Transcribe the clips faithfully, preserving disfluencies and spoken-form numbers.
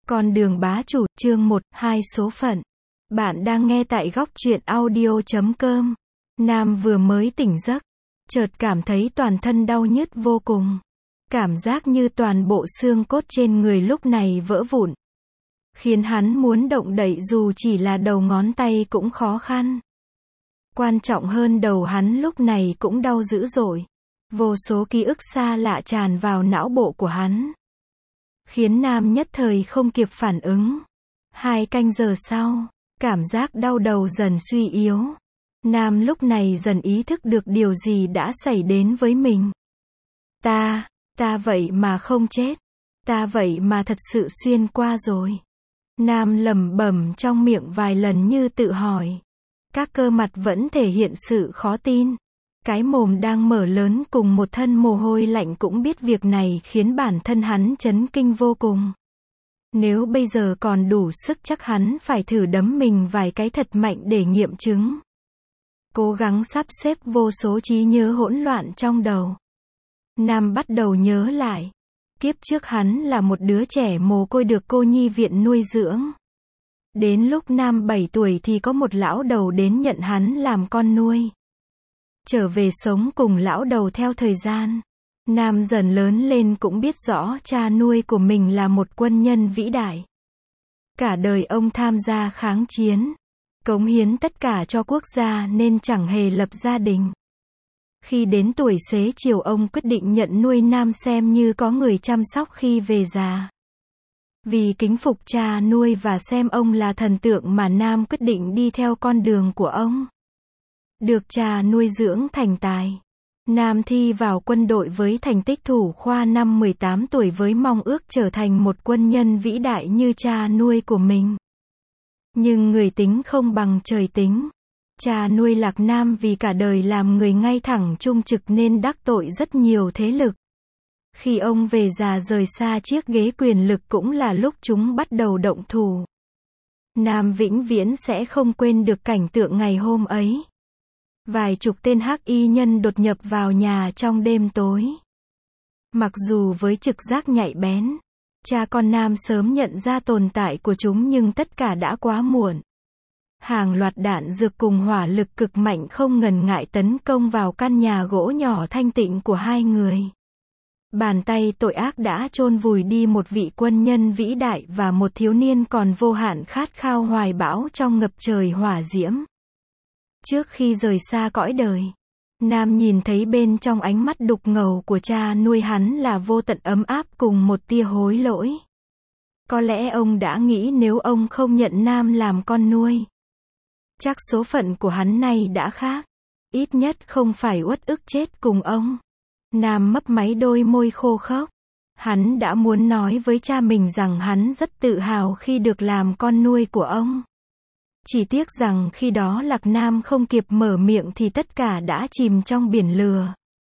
Con đường bá chủ, chương một, hai số phận. Bạn đang nghe tại góc truyện audio chấm com. Nam vừa mới tỉnh giấc, chợt cảm thấy toàn thân đau nhức vô cùng. Cảm giác như toàn bộ xương cốt trên người lúc này vỡ vụn, khiến hắn muốn động đậy dù chỉ là đầu ngón tay cũng khó khăn. Quan trọng hơn, đầu hắn lúc này cũng đau dữ dội. Vô số ký ức xa lạ tràn vào não bộ của hắn, khiến Nam nhất thời không kịp phản ứng. Hai canh giờ sau, cảm giác đau đầu dần suy yếu. Nam lúc này dần ý thức được điều gì đã xảy đến với mình. Ta, ta vậy mà không chết. Ta vậy mà thật sự xuyên qua rồi. Nam lẩm bẩm trong miệng vài lần như tự hỏi. Các cơ mặt vẫn thể hiện sự khó tin. Cái mồm đang mở lớn cùng một thân mồ hôi lạnh cũng biết việc này khiến bản thân hắn chấn kinh vô cùng. Nếu bây giờ còn đủ sức chắc hắn phải thử đấm mình vài cái thật mạnh để nghiệm chứng. Cố gắng sắp xếp vô số trí nhớ hỗn loạn trong đầu. Nam bắt đầu nhớ lại. Kiếp trước hắn là một đứa trẻ mồ côi được cô nhi viện nuôi dưỡng. Đến lúc Nam bảy tuổi thì có một lão đầu đến nhận hắn làm con nuôi. Trở về sống cùng lão đầu theo thời gian, Nam dần lớn lên cũng biết rõ cha nuôi của mình là một quân nhân vĩ đại. Cả đời ông tham gia kháng chiến, cống hiến tất cả cho quốc gia nên chẳng hề lập gia đình. Khi đến tuổi xế chiều, ông quyết định nhận nuôi Nam xem như có người chăm sóc khi về già. Vì kính phục cha nuôi và xem ông là thần tượng mà Nam quyết định đi theo con đường của ông. Được cha nuôi dưỡng thành tài, Nam thi vào quân đội với thành tích thủ khoa năm mười tám tuổi với mong ước trở thành một quân nhân vĩ đại như cha nuôi của mình. Nhưng người tính không bằng trời tính. Cha nuôi lạc Nam vì cả đời làm người ngay thẳng trung trực nên đắc tội rất nhiều thế lực. Khi ông về già rời xa chiếc ghế quyền lực cũng là lúc chúng bắt đầu động thủ. Nam vĩnh viễn sẽ không quên được cảnh tượng ngày hôm ấy. Vài chục tên hắc y nhân đột nhập vào nhà trong đêm tối. Mặc dù với trực giác nhạy bén, cha con Nam sớm nhận ra tồn tại của chúng nhưng tất cả đã quá muộn. Hàng loạt đạn dược cùng hỏa lực cực mạnh không ngần ngại tấn công vào căn nhà gỗ nhỏ thanh tịnh của hai người. Bàn tay tội ác đã chôn vùi đi một vị quân nhân vĩ đại và một thiếu niên còn vô hạn khát khao hoài bão trong ngập trời hỏa diễm. Trước khi rời xa cõi đời, Nam nhìn thấy bên trong ánh mắt đục ngầu của cha nuôi hắn là vô tận ấm áp cùng một tia hối lỗi. Có lẽ ông đã nghĩ nếu ông không nhận Nam làm con nuôi, chắc số phận của hắn nay đã khác. Ít nhất không phải uất ức chết cùng ông. Nam mấp máy đôi môi khô khốc. Hắn đã muốn nói với cha mình rằng hắn rất tự hào khi được làm con nuôi của ông. Chỉ tiếc rằng khi đó Lạc Nam không kịp mở miệng thì tất cả đã chìm trong biển lửa.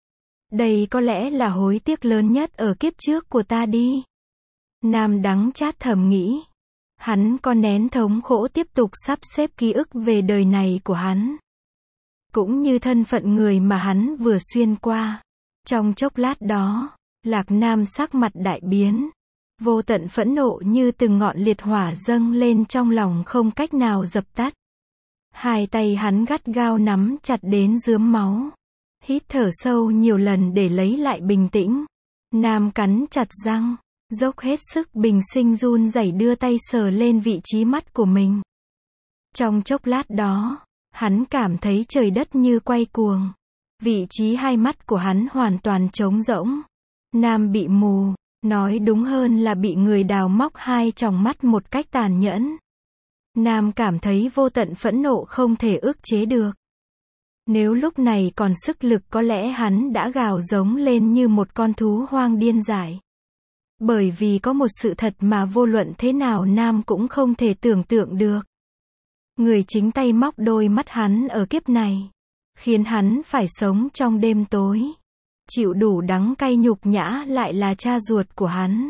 Đây có lẽ là hối tiếc lớn nhất ở kiếp trước của ta đi. Nam đắng chát thầm nghĩ. Hắn có nén thống khổ tiếp tục sắp xếp ký ức về đời này của hắn, cũng như thân phận người mà hắn vừa xuyên qua. Trong chốc lát đó, Lạc Nam sắc mặt đại biến. Vô tận phẫn nộ như từng ngọn liệt hỏa dâng lên trong lòng không cách nào dập tắt. Hai tay hắn gắt gao nắm chặt đến rướm máu. Hít thở sâu nhiều lần để lấy lại bình tĩnh. Nam cắn chặt răng, dốc hết sức bình sinh run rẩy đưa tay sờ lên vị trí mắt của mình. Trong chốc lát đó, hắn cảm thấy trời đất như quay cuồng. Vị trí hai mắt của hắn hoàn toàn trống rỗng. Nam bị mù. Nói đúng hơn là bị người đào móc hai tròng mắt một cách tàn nhẫn. Nam cảm thấy vô tận phẫn nộ không thể ức chế được. Nếu lúc này còn sức lực có lẽ hắn đã gào giống lên như một con thú hoang điên dại. Bởi vì có một sự thật mà vô luận thế nào Nam cũng không thể tưởng tượng được. Người chính tay móc đôi mắt hắn ở kiếp này, khiến hắn phải sống trong đêm tối. Chịu đủ đắng cay nhục nhã lại là cha ruột của hắn.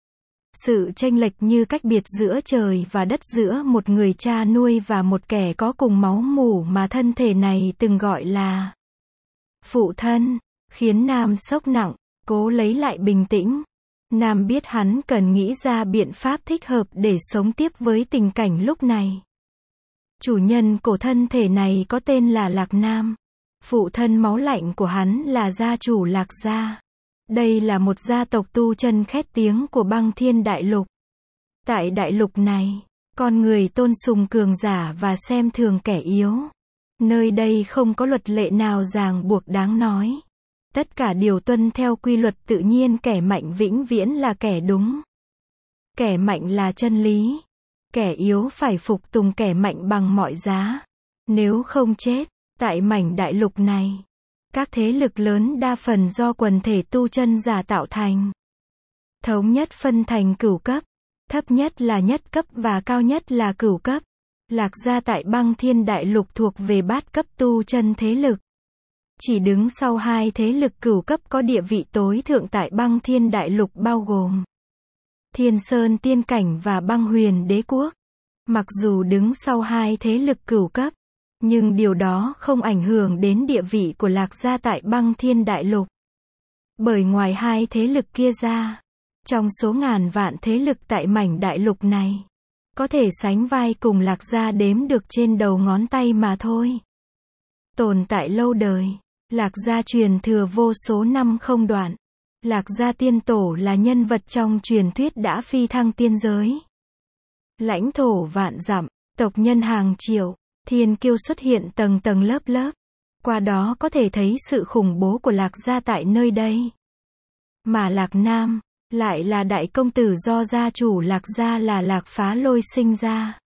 Sự chênh lệch như cách biệt giữa trời và đất, giữa một người cha nuôi và một kẻ có cùng máu mủ mà thân thể này từng gọi là phụ thân, khiến Nam sốc nặng, cố lấy lại bình tĩnh. Nam biết hắn cần nghĩ ra biện pháp thích hợp để sống tiếp với tình cảnh lúc này. Chủ nhân của thân thể này có tên là Lạc Nam. Phụ thân máu lạnh của hắn là gia chủ Lạc gia. Đây là một gia tộc tu chân khét tiếng của băng thiên đại lục. Tại đại lục này, con người tôn sùng cường giả và xem thường kẻ yếu. Nơi đây không có luật lệ nào ràng buộc đáng nói. Tất cả đều tuân theo quy luật tự nhiên, kẻ mạnh vĩnh viễn là kẻ đúng. Kẻ mạnh là chân lý. Kẻ yếu phải phục tùng kẻ mạnh bằng mọi giá. Nếu không chết, tại mảnh đại lục này, các thế lực lớn đa phần do quần thể tu chân giả tạo thành. Thống nhất phân thành cửu cấp, thấp nhất là nhất cấp và cao nhất là cửu cấp. Lạc gia tại băng thiên đại lục thuộc về bát cấp tu chân thế lực. Chỉ đứng sau hai thế lực cửu cấp có địa vị tối thượng tại băng thiên đại lục bao gồm Thiên Sơn Tiên Cảnh và Băng Huyền Đế Quốc. Mặc dù đứng sau hai thế lực cửu cấp, nhưng điều đó không ảnh hưởng đến địa vị của Lạc gia tại băng thiên đại lục. Bởi ngoài hai thế lực kia ra, trong số ngàn vạn thế lực tại mảnh đại lục này, có thể sánh vai cùng Lạc gia đếm được trên đầu ngón tay mà thôi. Tồn tại lâu đời, Lạc gia truyền thừa vô số năm không đoạn. Lạc gia tiên tổ là nhân vật trong truyền thuyết đã phi thăng tiên giới. Lãnh thổ vạn dặm, tộc nhân hàng triệu, thiên kiêu xuất hiện tầng tầng lớp lớp. Qua đó có thể thấy sự khủng bố của Lạc gia tại nơi đây. Mà Lạc Nam, lại là đại công tử do gia chủ Lạc gia là Lạc Phá Lôi sinh ra.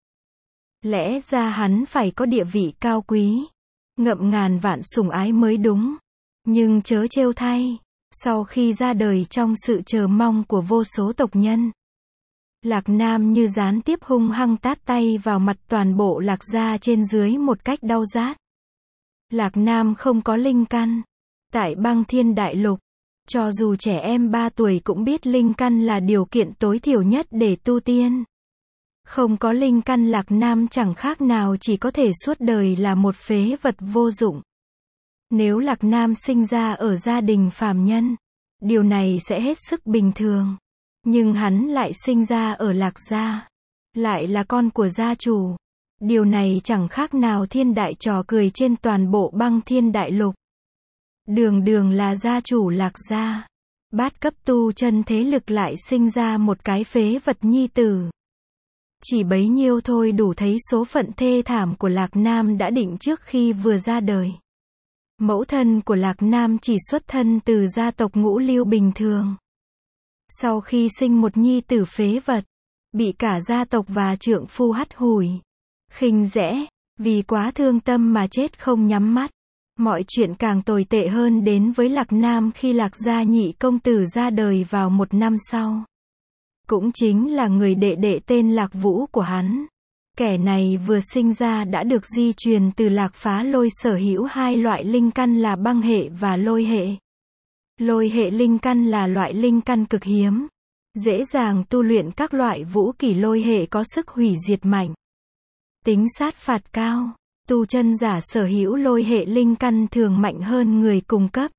Lẽ ra hắn phải có địa vị cao quý, ngậm ngàn vạn sủng ái mới đúng. Nhưng chớ trêu thay, sau khi ra đời trong sự chờ mong của vô số tộc nhân, Lạc Nam như gián tiếp hung hăng tát tay vào mặt toàn bộ Lạc gia trên dưới một cách đau rát. Lạc Nam không có linh căn. Tại băng thiên đại lục, cho dù trẻ em ba tuổi cũng biết linh căn là điều kiện tối thiểu nhất để tu tiên. Không có linh căn, Lạc Nam chẳng khác nào chỉ có thể suốt đời là một phế vật vô dụng. Nếu Lạc Nam sinh ra ở gia đình phàm nhân, điều này sẽ hết sức bình thường. Nhưng hắn lại sinh ra ở Lạc gia, lại là con của gia chủ. Điều này chẳng khác nào thiên đại trò cười trên toàn bộ băng thiên đại lục. Đường đường là gia chủ Lạc gia, bát cấp tu chân thế lực lại sinh ra một cái phế vật nhi tử. Chỉ bấy nhiêu thôi đủ thấy số phận thê thảm của Lạc Nam đã định trước khi vừa ra đời. Mẫu thân của Lạc Nam chỉ xuất thân từ gia tộc ngũ lưu bình thường. Sau khi sinh một nhi tử phế vật, bị cả gia tộc và trượng phu hắt hủi, khinh rẽ, vì quá thương tâm mà chết không nhắm mắt. Mọi chuyện càng tồi tệ hơn đến với Lạc Nam khi Lạc gia nhị công tử ra đời vào một năm sau. Cũng chính là người đệ đệ tên Lạc Vũ của hắn. Kẻ này vừa sinh ra đã được di truyền từ Lạc Phá Lôi, sở hữu hai loại linh căn là băng hệ và lôi hệ. Lôi hệ linh căn là loại linh căn cực hiếm, dễ dàng tu luyện các loại vũ kỹ. Lôi hệ có sức hủy diệt mạnh, tính sát phạt cao. Tu chân giả sở hữu lôi hệ linh căn thường mạnh hơn người cùng cấp.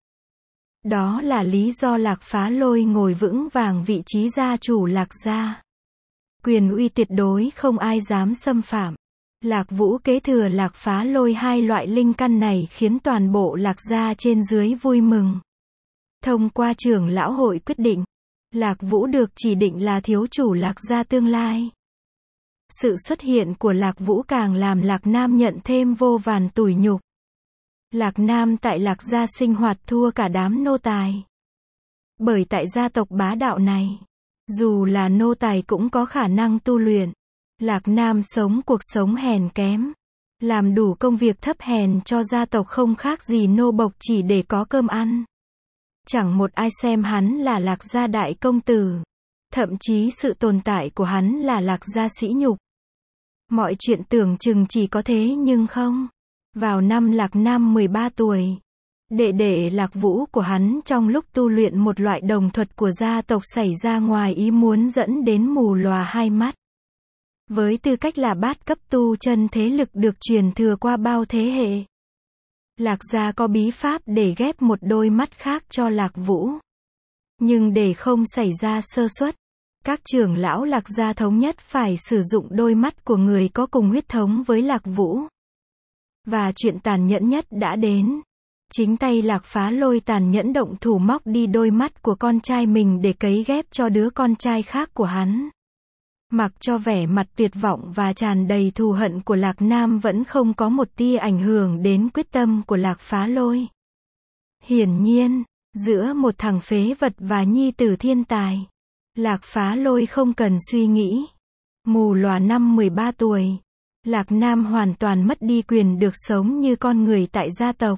Đó là lý do Lạc Phá Lôi ngồi vững vàng vị trí gia chủ Lạc gia. Quyền uy tuyệt đối không ai dám xâm phạm. Lạc Vũ kế thừa Lạc Phá Lôi, hai loại linh căn này khiến toàn bộ Lạc gia trên dưới vui mừng. Thông qua trưởng lão hội quyết định, Lạc Vũ được chỉ định là thiếu chủ Lạc gia tương lai. Sự xuất hiện của Lạc Vũ càng làm Lạc Nam nhận thêm vô vàn tủi nhục. Lạc Nam tại Lạc gia sinh hoạt thua cả đám nô tài. Bởi tại gia tộc bá đạo này, dù là nô tài cũng có khả năng tu luyện. Lạc Nam sống cuộc sống hèn kém, làm đủ công việc thấp hèn cho gia tộc không khác gì nô bộc chỉ để có cơm ăn. Chẳng một ai xem hắn là Lạc gia đại công tử. Thậm chí sự tồn tại của hắn là Lạc gia sỉ nhục. Mọi chuyện tưởng chừng chỉ có thế nhưng không. Vào năm Lạc Nam mười ba tuổi, đệ đệ Lạc Vũ của hắn trong lúc tu luyện một loại đồng thuật của gia tộc xảy ra ngoài ý muốn dẫn đến mù lòa hai mắt. Với tư cách là bát cấp tu chân thế lực được truyền thừa qua bao thế hệ, Lạc gia có bí pháp để ghép một đôi mắt khác cho Lạc Vũ. Nhưng để không xảy ra sơ suất, các trưởng lão Lạc gia thống nhất phải sử dụng đôi mắt của người có cùng huyết thống với Lạc Vũ. Và chuyện tàn nhẫn nhất đã đến. Chính tay Lạc Phá Lôi tàn nhẫn động thủ móc đi đôi mắt của con trai mình để cấy ghép cho đứa con trai khác của hắn. Mặc cho vẻ mặt tuyệt vọng và tràn đầy thù hận của Lạc Nam vẫn không có một tia ảnh hưởng đến quyết tâm của Lạc Phá Lôi. Hiển nhiên, giữa một thằng phế vật và nhi tử thiên tài, Lạc Phá Lôi không cần suy nghĩ. Mù lòa năm mười ba tuổi, Lạc Nam hoàn toàn mất đi quyền được sống như con người tại gia tộc.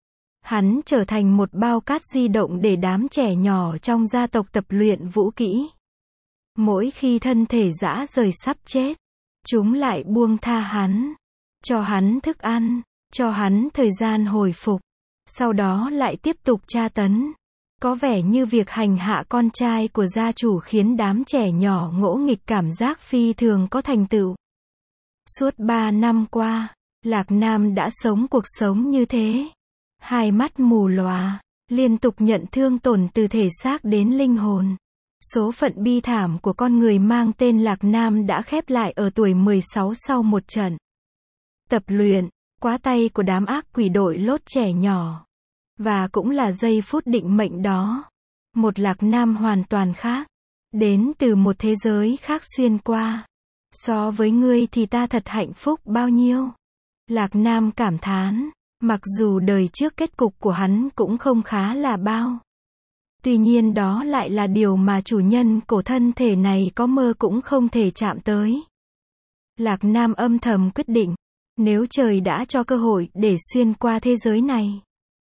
Hắn trở thành một bao cát di động để đám trẻ nhỏ trong gia tộc tập luyện vũ kỹ. Mỗi khi thân thể rã rời sắp chết, chúng lại buông tha hắn, cho hắn thức ăn, cho hắn thời gian hồi phục, sau đó lại tiếp tục tra tấn. Có vẻ như việc hành hạ con trai của gia chủ khiến đám trẻ nhỏ ngỗ nghịch cảm giác phi thường có thành tựu. Suốt ba năm qua, Lạc Nam đã sống cuộc sống như thế. Hai mắt mù lòa, liên tục nhận thương tổn từ thể xác đến linh hồn. Số phận bi thảm của con người mang tên Lạc Nam đã khép lại ở tuổi mười sáu sau một trận tập luyện, quá tay của đám ác quỷ đội lốt trẻ nhỏ. Và cũng là giây phút định mệnh đó. Một Lạc Nam hoàn toàn khác. Đến từ một thế giới khác xuyên qua. So với ngươi thì ta thật hạnh phúc bao nhiêu. Lạc Nam cảm thán. Mặc dù đời trước kết cục của hắn cũng không khá là bao. Tuy nhiên đó lại là điều mà chủ nhân của thân thể này có mơ cũng không thể chạm tới. Lạc Nam âm thầm quyết định. Nếu trời đã cho cơ hội để xuyên qua thế giới này,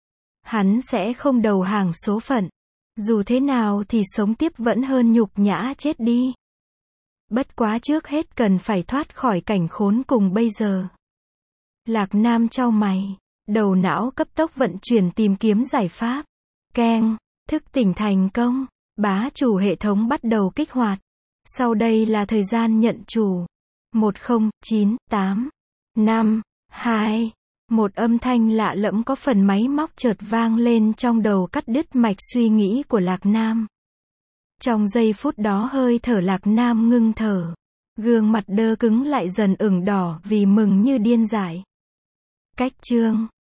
hắn sẽ không đầu hàng số phận. Dù thế nào thì sống tiếp vẫn hơn nhục nhã chết đi. Bất quá trước hết cần phải thoát khỏi cảnh khốn cùng bây giờ. Lạc Nam chau mày, đầu não cấp tốc vận chuyển tìm kiếm giải pháp. Keng, thức tỉnh thành công, bá chủ hệ thống bắt đầu kích hoạt. Sau đây là thời gian nhận chủ. một không chín tám năm hai Một âm thanh lạ lẫm có phần máy móc chợt vang lên trong đầu cắt đứt mạch suy nghĩ của Lạc Nam. Trong giây phút đó hơi thở Lạc Nam ngưng thở. Gương mặt đơ cứng lại dần ửng đỏ vì mừng như điên dại. Cách chương